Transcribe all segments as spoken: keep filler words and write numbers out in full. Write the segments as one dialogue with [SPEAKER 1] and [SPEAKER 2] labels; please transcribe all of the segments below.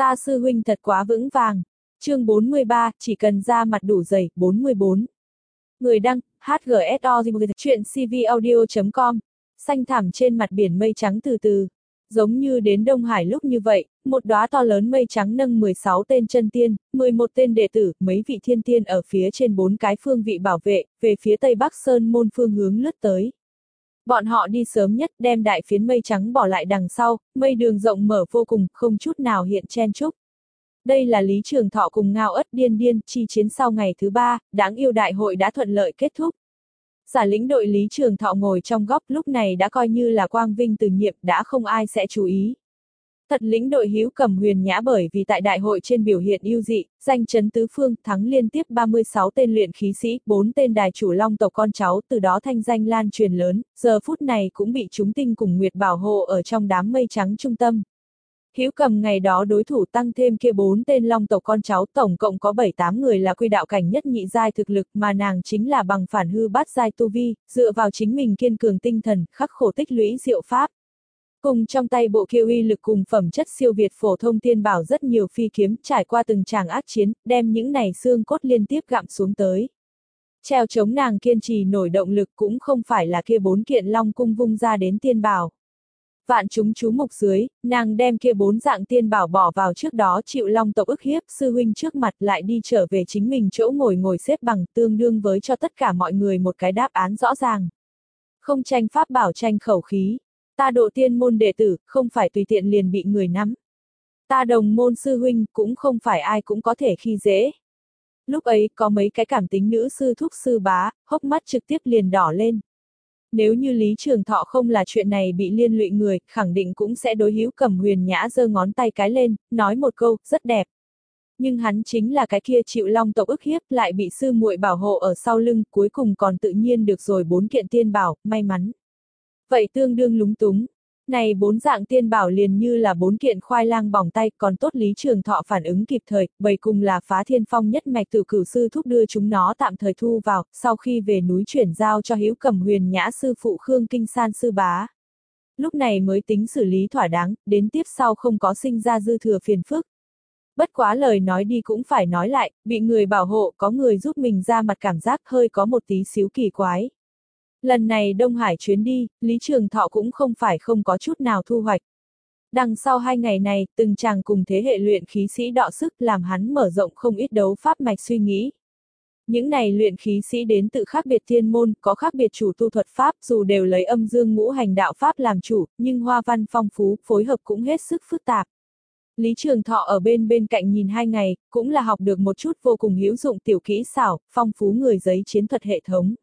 [SPEAKER 1] Ta sư huynh thật quá vững vàng. Chương bốn mươi ba, chỉ cần da mặt đủ dày, bốn mươi bốn. Người đăng, hát giê ét o, chuyện cvaudio chấm com. Xanh thẳm trên mặt biển mây trắng từ từ. Giống như đến Đông Hải lúc như vậy, một đóa to lớn mây trắng nâng mười sáu tên chân tiên, mười một tên đệ tử, mấy vị thiên tiên ở phía trên bốn cái phương vị bảo vệ, về phía tây bắc sơn môn phương hướng lướt tới. Bọn họ đi sớm nhất, đem đại phiến mây trắng bỏ lại đằng sau, mây đường rộng mở vô cùng, không chút nào hiện chen chúc. Đây là Lý Trường Thọ cùng Ngao Ất Điên Điên chi chiến sau ngày thứ ba, đáng yêu đại hội đã thuận lợi kết thúc. Giả lĩnh đội Lý Trường Thọ ngồi trong góc lúc này đã coi như là quang vinh từ nhiệm, đã không ai sẽ chú ý. Thật lĩnh đội Hữu Cầm Huyền Nhã bởi vì tại đại hội trên biểu hiện ưu dị, danh chấn tứ phương, thắng liên tiếp ba mươi sáu tên luyện khí sĩ, bốn tên đài chủ long tộc con cháu, từ đó thanh danh lan truyền lớn, giờ phút này cũng bị chúng tinh cùng nguyệt bảo hộ ở trong đám mây trắng trung tâm. Hữu Cầm ngày đó đối thủ tăng thêm kia bốn tên long tộc con cháu, tổng cộng có bảy tám người là quy đạo cảnh nhất nhị giai thực lực, mà nàng chính là bằng phản hư bát giai tu vi, dựa vào chính mình kiên cường tinh thần, khắc khổ tích lũy diệu pháp. Cùng trong tay bộ kia uy lực cùng phẩm chất siêu việt phổ thông tiên bảo rất nhiều phi kiếm, trải qua từng tràng ác chiến, đem những này xương cốt liên tiếp gặm xuống tới. Treo chống nàng kiên trì nổi động lực cũng không phải là kia bốn kiện long cung vung ra đến tiên bảo. Vạn chúng chú mục dưới, nàng đem kia bốn dạng tiên bảo bỏ vào trước đó chịu long tộc ức hiếp sư huynh trước mặt, lại đi trở về chính mình chỗ ngồi ngồi xếp bằng, tương đương với cho tất cả mọi người một cái đáp án rõ ràng. Không tranh pháp bảo tranh khẩu khí. Ta độ tiên môn đệ tử, không phải tùy tiện liền bị người nắm. Ta đồng môn sư huynh, cũng không phải ai cũng có thể khi dễ. Lúc ấy, có mấy cái cảm tính nữ sư thúc sư bá, hốc mắt trực tiếp liền đỏ lên. Nếu như Lý Trường Thọ không là chuyện này bị liên lụy người, khẳng định cũng sẽ đối Hữu Cầm Huyền Nhã giơ ngón tay cái lên, nói một câu, rất đẹp. Nhưng hắn chính là cái kia chịu long tộc ức hiếp, lại bị sư muội bảo hộ ở sau lưng, cuối cùng còn tự nhiên được rồi bốn kiện tiên bảo, may mắn. Vậy tương đương lúng túng. Này bốn dạng tiên bảo liền như là bốn kiện khoai lang bỏng tay, còn tốt Lý Trường Thọ phản ứng kịp thời, bầy cùng là Phá Thiên Phong nhất mạch Tử Cửu sư thúc đưa chúng nó tạm thời thu vào, sau khi về núi chuyển giao cho Hữu Cầm Huyền Nhã sư phụ Khương Kinh San sư bá. Lúc này mới tính xử lý thỏa đáng, đến tiếp sau không có sinh ra dư thừa phiền phức. Bất quá lời nói đi cũng phải nói lại, bị người bảo hộ, có người giúp mình ra mặt cảm giác hơi có một tí xíu kỳ quái. Lần này Đông Hải chuyến đi, Lý Trường Thọ cũng không phải không có chút nào thu hoạch. Đằng sau hai ngày này, từng chàng cùng thế hệ luyện khí sĩ đọ sức làm hắn mở rộng không ít đấu pháp mạch suy nghĩ. Những này luyện khí sĩ đến tự khác biệt thiên môn, có khác biệt chủ tu thuật pháp, dù đều lấy âm dương ngũ hành đạo pháp làm chủ, nhưng hoa văn phong phú, phối hợp cũng hết sức phức tạp. Lý Trường Thọ ở bên bên cạnh nhìn hai ngày, cũng là học được một chút vô cùng hữu dụng tiểu kỹ xảo, phong phú người giấy chiến thuật hệ thống.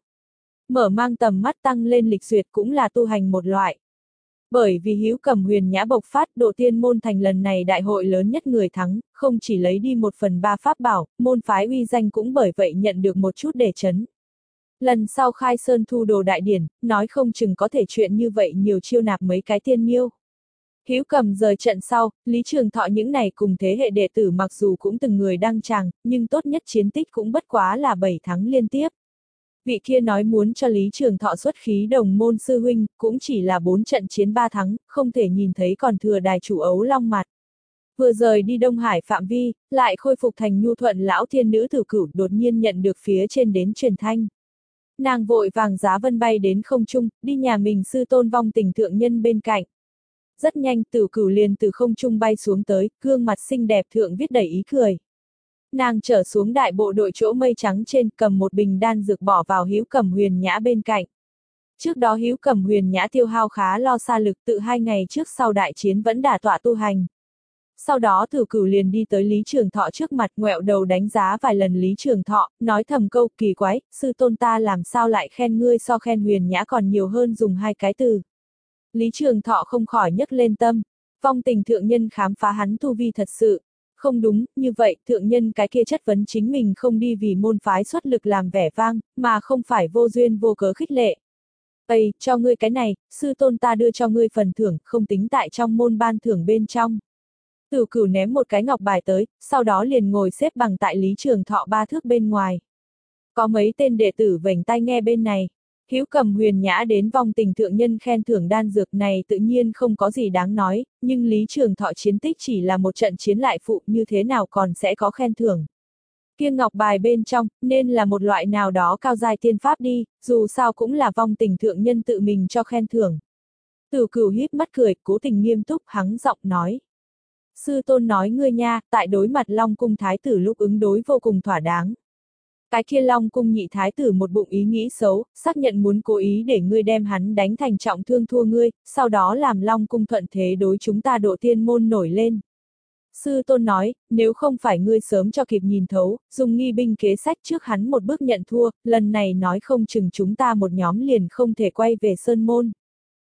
[SPEAKER 1] Mở mang tầm mắt tăng lên lịch duyệt cũng là tu hành một loại. Bởi vì Hữu Cầm Huyền Nhã bộc phát, độ tiên môn thành lần này đại hội lớn nhất người thắng, không chỉ lấy đi một phần ba pháp bảo, môn phái uy danh cũng bởi vậy nhận được một chút đề chấn. Lần sau khai sơn thu đồ đại điển, nói không chừng có thể chuyện như vậy nhiều chiêu nạp mấy cái tiên miêu. Hữu Cầm rời trận sau, Lý Trường Thọ những này cùng thế hệ đệ tử mặc dù cũng từng người đăng tràng, nhưng tốt nhất chiến tích cũng bất quá là bảy thắng liên tiếp. Vị kia nói muốn cho Lý Trường Thọ xuất khí đồng môn sư huynh, cũng chỉ là bốn trận chiến ba thắng, không thể nhìn thấy còn thừa đài chủ ấu long mặt. Vừa rời đi Đông Hải phạm vi, lại khôi phục thành nhu thuận lão thiên nữ Tử Cửu đột nhiên nhận được phía trên đến truyền thanh. Nàng vội vàng giá vân bay đến không trung, đi nhà mình sư tôn vong tình thượng nhân bên cạnh. Rất nhanh Tử Cửu liền từ không trung bay xuống tới, gương mặt xinh đẹp thượng viết đầy ý cười. Nàng trở xuống đại bộ đội chỗ mây trắng trên, cầm một bình đan dược bỏ vào Hữu Cầm Huyền Nhã bên cạnh. Trước đó Hữu Cầm Huyền Nhã tiêu hao khá lo xa lực, tự hai ngày trước sau đại chiến vẫn đả tọa tu hành. Sau đó Tử Cửu liền đi tới Lý Trường Thọ trước mặt, ngoẹo đầu đánh giá vài lần Lý Trường Thọ, nói thầm câu kỳ quái, sư tôn ta làm sao lại khen ngươi so khen Huyền Nhã còn nhiều hơn dùng hai cái từ. Lý Trường Thọ không khỏi nhấc lên tâm, vong tình thượng nhân khám phá hắn tu vi thật sự. Không đúng, như vậy, thượng nhân cái kia chất vấn chính mình không đi vì môn phái xuất lực làm vẻ vang, mà không phải vô duyên vô cớ khích lệ. Ây, cho ngươi cái này, sư tôn ta đưa cho ngươi phần thưởng, không tính tại trong môn ban thưởng bên trong. Tử Cửu ném một cái ngọc bài tới, sau đó liền ngồi xếp bằng tại Lý Trường Thọ ba thước bên ngoài. Có mấy tên đệ tử vểnh tai nghe bên này. Hữu Cầm huyền nhã đến vong tình thượng nhân khen thưởng đan dược này tự nhiên không có gì đáng nói, nhưng Lý Trường Thọ chiến tích chỉ là một trận chiến lại phụ, như thế nào còn sẽ có khen thưởng. Kia ngọc bài bên trong, nên là một loại nào đó cao giai tiên pháp đi, dù sao cũng là vong tình thượng nhân tự mình cho khen thưởng. Tử Cửu híp mắt cười, cố tình nghiêm túc hắng giọng nói. Sư tôn nói ngươi nha, tại đối mặt Long Cung Thái tử lúc ứng đối vô cùng thỏa đáng. Cái kia Long Cung nhị thái tử một bụng ý nghĩ xấu, xác nhận muốn cố ý để ngươi đem hắn đánh thành trọng thương thua ngươi, sau đó làm Long Cung thuận thế đối chúng ta độ tiên môn nổi lên. Sư tôn nói, nếu không phải ngươi sớm cho kịp nhìn thấu, dùng nghi binh kế sách trước hắn một bước nhận thua, lần này nói không chừng chúng ta một nhóm liền không thể quay về Sơn Môn.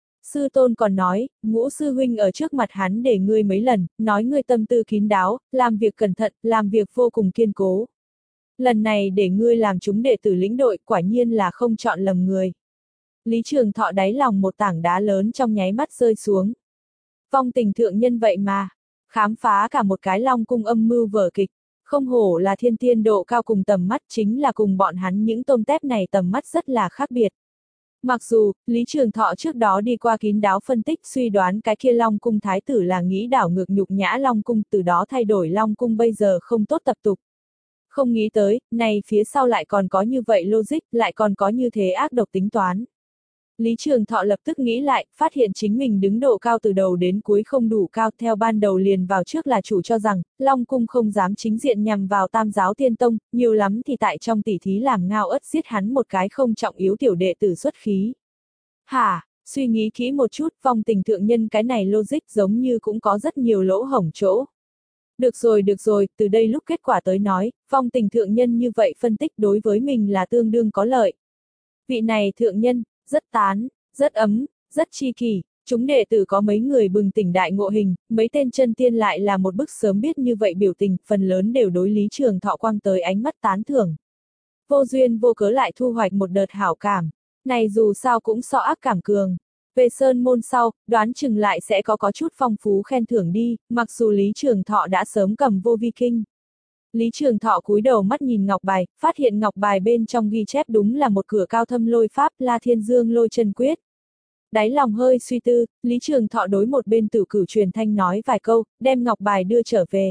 [SPEAKER 1] Sư tôn còn nói, Ngũ sư huynh ở trước mặt hắn để ngươi mấy lần, nói ngươi tâm tư kín đáo, làm việc cẩn thận, làm việc vô cùng kiên cố. Lần này để ngươi làm chúng đệ tử lĩnh đội, quả nhiên là không chọn lầm người. Lý Trường Thọ đáy lòng một tảng đá lớn trong nháy mắt rơi xuống. Vong tình thượng nhân vậy mà, khám phá cả một cái Long Cung âm mưu vở kịch, không hổ là thiên tiên độ cao cùng tầm mắt, chính là cùng bọn hắn những tôm tép này tầm mắt rất là khác biệt. Mặc dù, Lý Trường Thọ trước đó đi qua kín đáo phân tích suy đoán cái kia Long Cung Thái tử là nghĩ đảo ngược nhục nhã Long Cung, từ đó thay đổi Long Cung bây giờ không tốt tập tục. Không nghĩ tới, này phía sau lại còn có như vậy logic, lại còn có như thế ác độc tính toán. Lý Trường Thọ lập tức nghĩ lại, phát hiện chính mình đứng độ cao từ đầu đến cuối không đủ cao, theo ban đầu liền vào trước là chủ cho rằng, Long Cung không dám chính diện nhằm vào Tam giáo Tiên Tông, nhiều lắm thì tại trong tỉ thí làm ngao ất giết hắn một cái không trọng yếu tiểu đệ tử xuất khí. Hả, suy nghĩ kỹ một chút, vong tình thượng nhân cái này logic giống như cũng có rất nhiều lỗ hổng chỗ. Được rồi được rồi, từ đây lúc kết quả tới nói, vong tình thượng nhân như vậy phân tích đối với mình là tương đương có lợi. Vị này thượng nhân, rất tán, rất ấm, rất chi kỷ, chúng đệ tử có mấy người bừng tỉnh đại ngộ hình, mấy tên chân tiên lại là một bức sớm biết như vậy biểu tình, phần lớn đều đối Lý Trường Thọ quang tới ánh mắt tán thưởng. Vô duyên vô cớ lại thu hoạch một đợt hảo cảm, này dù sao cũng so ác cảm cường. Về Sơn Môn sau, đoán chừng lại sẽ có có chút phong phú khen thưởng đi, mặc dù Lý Trường Thọ đã sớm cầm vô vi kinh. Lý Trường Thọ cúi đầu mắt nhìn ngọc bài, phát hiện ngọc bài bên trong ghi chép đúng là một cửa cao thâm lôi pháp La Thiên Dương lôi chân quyết. Đáy lòng hơi suy tư, Lý Trường Thọ đối một bên Tử Cửu truyền thanh nói vài câu, đem ngọc bài đưa trở về.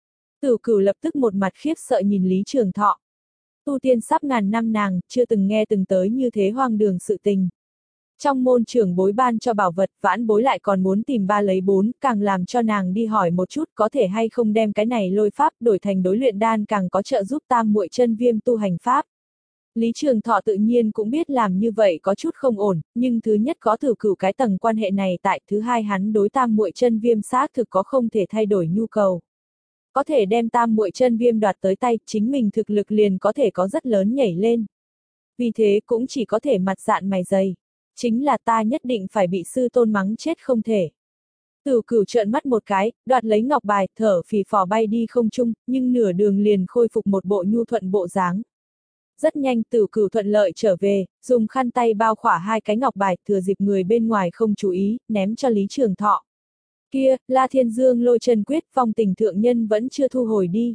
[SPEAKER 1] Tử Cửu lập tức một mặt khiếp sợ nhìn Lý Trường Thọ. Tu tiên sắp ngàn năm nàng, chưa từng nghe từng tới như thế hoang đường sự tình. Trong môn trưởng bối ban cho bảo vật, vãn bối lại còn muốn tìm ba lấy bốn, càng làm cho nàng đi hỏi một chút có thể hay không đem cái này lôi pháp đổi thành đối luyện đan càng có trợ giúp tam muội chân viêm tu hành pháp. Lý Trường Thọ tự nhiên cũng biết làm như vậy có chút không ổn, nhưng thứ nhất có Tử Cửu cái tầng quan hệ này tại, thứ hai hắn đối tam muội chân viêm xác thực có không thể thay đổi nhu cầu. Có thể đem tam muội chân viêm đoạt tới tay, chính mình thực lực liền có thể có rất lớn nhảy lên. Vì thế cũng chỉ có thể mặt dạn mày dày. Chính là ta nhất định phải bị sư tôn mắng chết không thể. Tử Cửu trợn mắt một cái, đoạt lấy ngọc bài, thở phì phò bay đi không trung, nhưng nửa đường liền khôi phục một bộ nhu thuận bộ dáng. Rất nhanh Tử Cửu thuận lợi trở về, dùng khăn tay bao khỏa hai cái ngọc bài, thừa dịp người bên ngoài không chú ý, ném cho Lý Trường Thọ. Kia, La Thiên Dương lôi chân quyết, vong tình thượng nhân vẫn chưa thu hồi đi.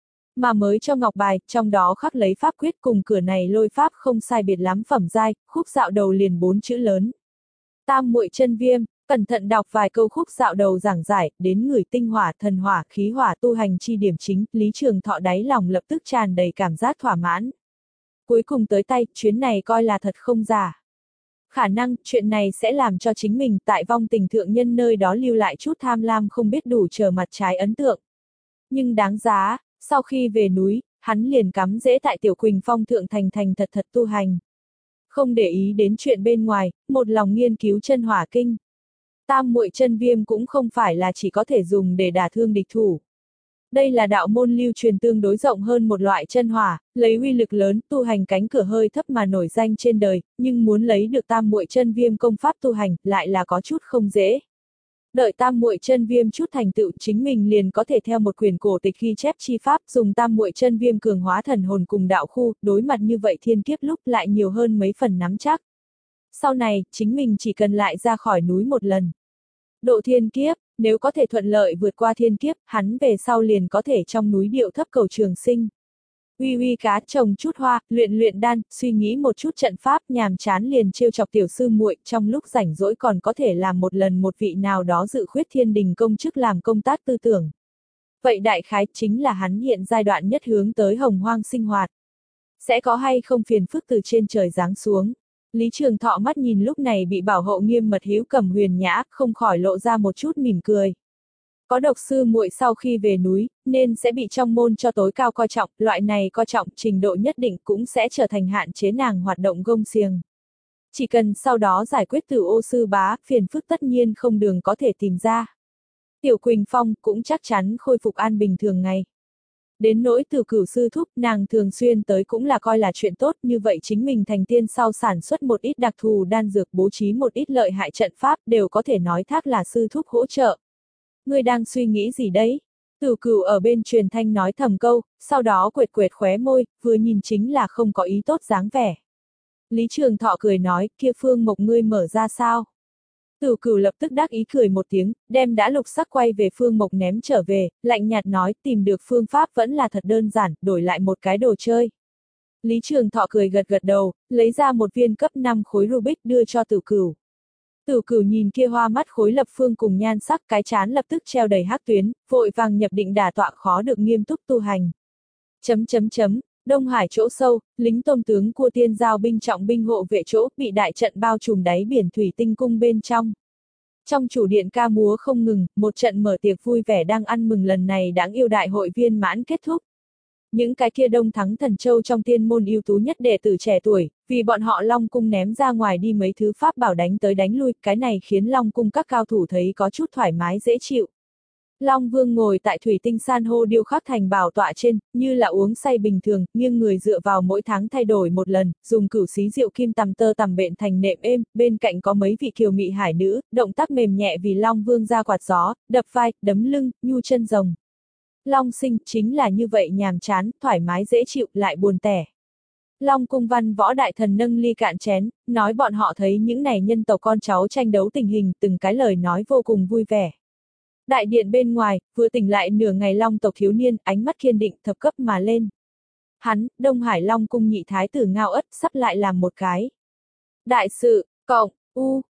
[SPEAKER 1] Mà mới cho ngọc bài, trong đó khắc lấy pháp quyết cùng cửa này lôi pháp không sai biệt lắm phẩm giai, khúc dạo đầu liền bốn chữ lớn. Tam muội chân viêm, cẩn thận đọc vài câu khúc dạo đầu giảng giải, đến người tinh hỏa, thần hỏa, khí hỏa tu hành chi điểm chính, Lý Trường Thọ đáy lòng lập tức tràn đầy cảm giác thỏa mãn. Cuối cùng tới tay, chuyến này coi là thật không giả. Khả năng, chuyện này sẽ làm cho chính mình tại vong tình thượng nhân nơi đó lưu lại chút tham lam không biết đủ trở mặt trái ấn tượng. Nhưng đáng giá. Sau khi về núi, hắn liền cắm rễ tại Tiểu Quỳnh Phong thượng thành thành thật thật tu hành. Không để ý đến chuyện bên ngoài, một lòng nghiên cứu chân hỏa kinh. Tam muội chân viêm cũng không phải là chỉ có thể dùng để đả thương địch thủ. Đây là đạo môn lưu truyền tương đối rộng hơn một loại chân hỏa, lấy uy lực lớn, tu hành cánh cửa hơi thấp mà nổi danh trên đời, nhưng muốn lấy được tam muội chân viêm công pháp tu hành, lại là có chút không dễ. Đợi tam muội chân viêm chút thành tựu, chính mình liền có thể theo một quyển cổ tịch ghi chép chi pháp, dùng tam muội chân viêm cường hóa thần hồn cùng đạo khu, đối mặt như vậy thiên kiếp lúc lại nhiều hơn mấy phần nắm chắc. Sau này, chính mình chỉ cần lại ra khỏi núi một lần. Độ thiên kiếp, nếu có thể thuận lợi vượt qua thiên kiếp, hắn về sau liền có thể trong núi điệu thấp cầu trường sinh. Uy uy cá, trồng chút hoa, luyện luyện đan, suy nghĩ một chút trận pháp, nhàm chán liền trêu chọc tiểu sư muội, trong lúc rảnh rỗi còn có thể làm một lần một vị nào đó dự khuyết thiên đình công chức làm công tác tư tưởng. Vậy đại khái chính là hắn hiện giai đoạn nhất hướng tới hồng hoang sinh hoạt. Sẽ có hay không phiền phức từ trên trời giáng xuống. Lý Trường Thọ mắt nhìn lúc này bị bảo hộ nghiêm mật Hữu Cẩm Huyền Nhã, không khỏi lộ ra một chút mỉm cười. Có độc sư muội sau khi về núi, nên sẽ bị trong môn cho tối cao coi trọng, loại này coi trọng trình độ nhất định cũng sẽ trở thành hạn chế nàng hoạt động gông xiềng. Chỉ cần sau đó giải quyết từ ô sư bá, phiền phức tất nhiên không đường có thể tìm ra. Tiểu Quỳnh Phong cũng chắc chắn khôi phục an bình thường ngày. Đến nỗi từ cửu sư thúc, nàng thường xuyên tới cũng là coi là chuyện tốt, như vậy chính mình thành tiên sau sản xuất một ít đặc thù đan dược, bố trí một ít lợi hại trận pháp, đều có thể nói thác là sư thúc hỗ trợ. Ngươi đang suy nghĩ gì đấy? Tử Cửu ở bên truyền thanh nói thầm câu, sau đó quệt quệt khóe môi, vừa nhìn chính là không có ý tốt dáng vẻ. Lý Trường Thọ cười nói, kia Phương Mộc ngươi mở ra sao? Tử Cửu lập tức đắc ý cười một tiếng, đem đã lục sắc quay về Phương Mộc ném trở về, lạnh nhạt nói, tìm được phương pháp vẫn là thật đơn giản, đổi lại một cái đồ chơi. Lý Trường Thọ cười gật gật đầu, lấy ra một viên cấp năm khối Rubik đưa cho Tử Cửu. Tử Cửu nhìn kia hoa mắt khối lập phương cùng nhan sắc, cái chán lập tức treo đầy hắc tuyến, vội vàng nhập định đả tọa khó được nghiêm túc tu hành. Chấm chấm chấm, Đông Hải chỗ sâu, lính tôn tướng Cua Tiên giao binh trọng binh hộ vệ chỗ, bị đại trận bao trùm đáy biển thủy tinh cung bên trong. Trong chủ điện ca múa không ngừng, một trận mở tiệc vui vẻ đang ăn mừng lần này đáng yêu đại hội viên mãn kết thúc. Những cái kia Đông Thắng Thần Châu trong tiên môn ưu tú nhất đệ tử trẻ tuổi, vì bọn họ Long Cung ném ra ngoài đi mấy thứ pháp bảo đánh tới đánh lui, cái này khiến Long Cung các cao thủ thấy có chút thoải mái dễ chịu. Long Vương ngồi tại thủy tinh san hô điêu khắc thành bảo tọa trên, như là uống say bình thường, nghiêng người dựa vào mỗi tháng thay đổi một lần, dùng cửu xí rượu kim tằm tơ tằm bện thành nệm êm, bên cạnh có mấy vị kiều mị hải nữ, động tác mềm nhẹ vì Long Vương ra quạt gió, đập vai, đấm lưng, nhu chân rồng. Long Sinh chính là như vậy nhàm chán, thoải mái dễ chịu, lại buồn tẻ. Long Cung Văn Võ đại thần nâng ly cạn chén, nói bọn họ thấy những này nhân tộc con cháu tranh đấu tình hình, từng cái lời nói vô cùng vui vẻ. Đại điện bên ngoài, vừa tỉnh lại nửa ngày Long tộc thiếu niên, ánh mắt kiên định, thập cấp mà lên. Hắn, Đông Hải Long Cung nhị thái tử Ngao Ất, sắp lại làm một cái đại sự, cộng, u,